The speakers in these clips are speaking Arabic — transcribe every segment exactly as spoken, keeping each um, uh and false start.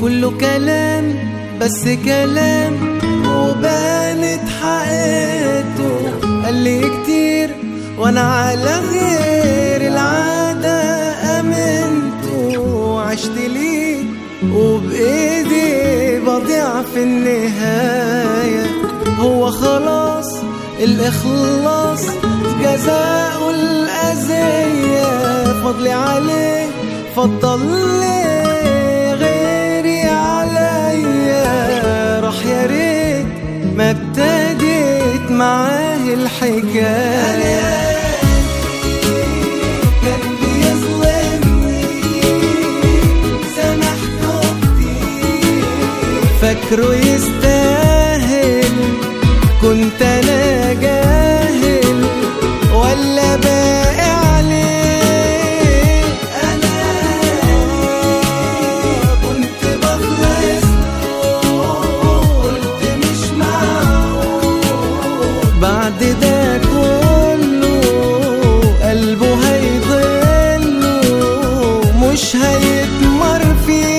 كله كلام بس كلام وبانت حقيقته. قال لي كتير وانا على غير العادة امنته وعشت ليه وبايدي بضيع في النهاية. هو خلاص الاخلاص جزاء الاذية، فضلي عليه فضل لي غيري عليا. راح يا ريت ما ابتديت معاه الحكاية. كان بيظلمني سامحته كتير، فاكره يستاهل كنت انا جاهل ولا باقي عليه. انا كنت بخلص قلت مش معقول بعد ده كله قلبه هيضله مش هيتمر فيه.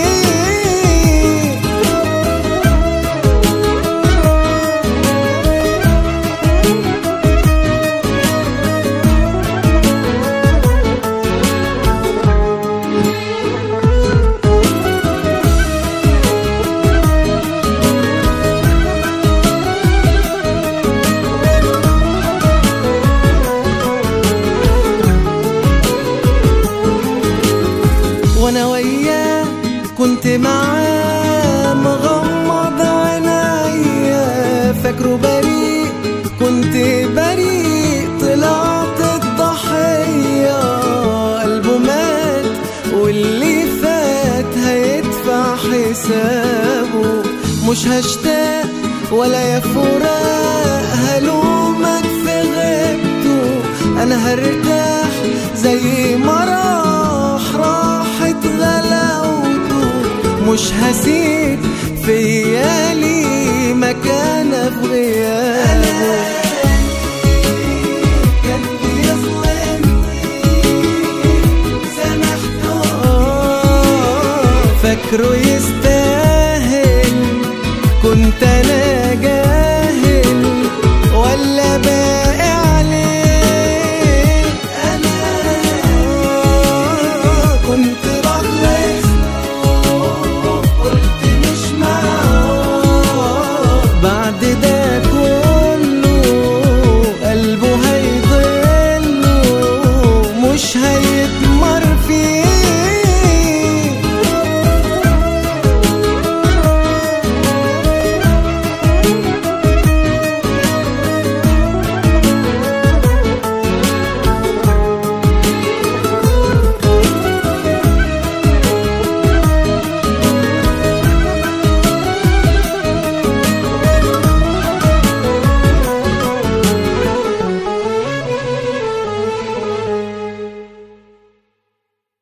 وانا وياه كنت معاه مغمض عينيا، فاكره بريء كنت بريء طلعت الضحية. قلبه مات واللي فات هيدفع حسابه. مش هشتاق ولا يا فراق هلومك في غيبته. انا هرتاح زي ما راح راحت غلاوته. مش هسيب فيالي مكانه في غيابه. كان بيظلمني سامحته فاكره